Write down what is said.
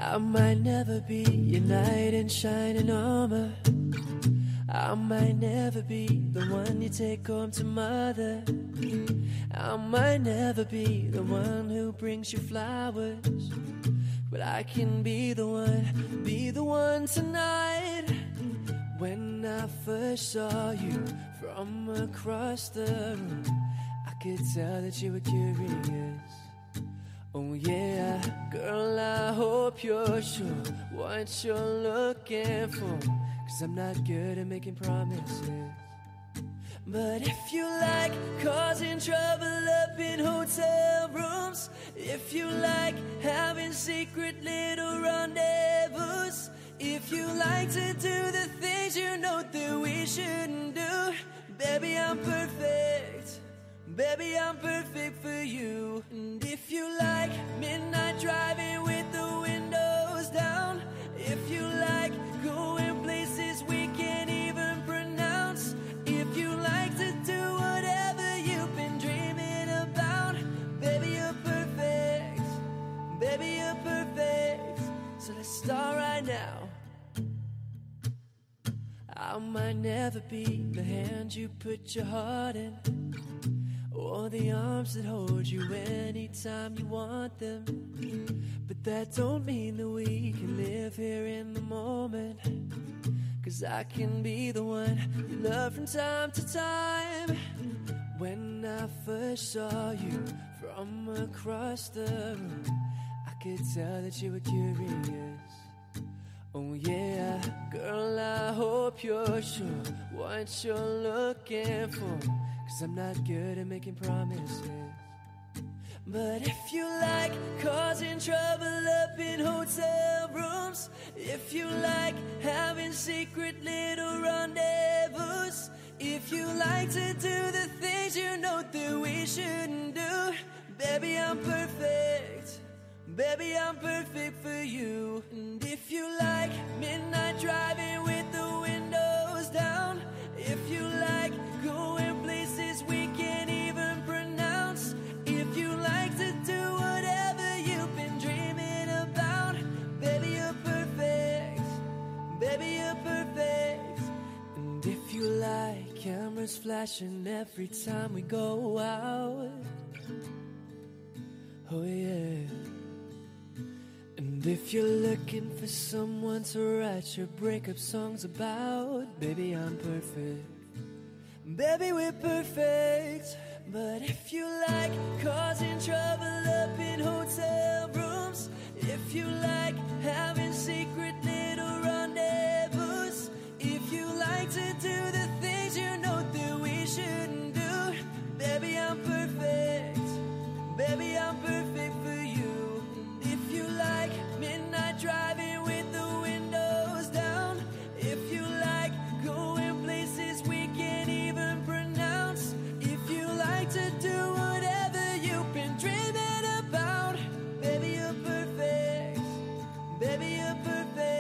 I might never be your knight in shining armor. I might never be the one you take home to mother. I might never be the one who brings you flowers, but I can be the one tonight. When I first saw you from across the room, I could tell that you were curious. Oh yeah, girl, I hope you're sure what you're looking for, 'cause I'm not good at making promises. But if you like causing trouble up in hotel rooms, if you like having secret little rendezvous, if you like to do the things you know that we shouldn't do, baby, I'm perfect. Baby, I'm perfect for you. And if you like midnight driving with the windows down, if you like going places we can't even pronounce, if you like to do whatever you've been dreaming about, baby, you're perfect. Baby, you're perfect. So let's start right now. I might never be the hand you put your heart in, or the arms that hold you anytime you want them. But that don't mean that we can live here in the moment, 'cause I can be the one you love from time to time. When I first saw you from across the room, I could tell that you were curious. Oh yeah, girl, I hope you're sure what you're looking for, 'cause I'm not good at making promises. But if you like causing trouble up in hotel rooms, if you like having secret little rendezvous, if you like to do the things you know that we shouldn't do, baby, I'm perfect. Baby, I'm perfect for you. And if you like midnight driving with the windows down, if you like going places we can't even pronounce, if you like to do whatever you've been dreaming about, baby, you're perfect. Baby, you're perfect. And if you like cameras flashing every time we go out, oh yeah. And if you're looking for someone to write your breakup songs about, baby, I'm perfect. Baby, we're perfect. But if you like causing trouble up in hotel rooms, if you like having secret little rendezvous, if you like to do the things you know that we shouldn't do, baby, I'm perfect. Baby, I'm perfect for you. And if you like midnight driving with the windows down, if you like going places we can't even pronounce, if you like to do whatever you've been dreaming about, baby, you're perfect. Baby, you're perfect.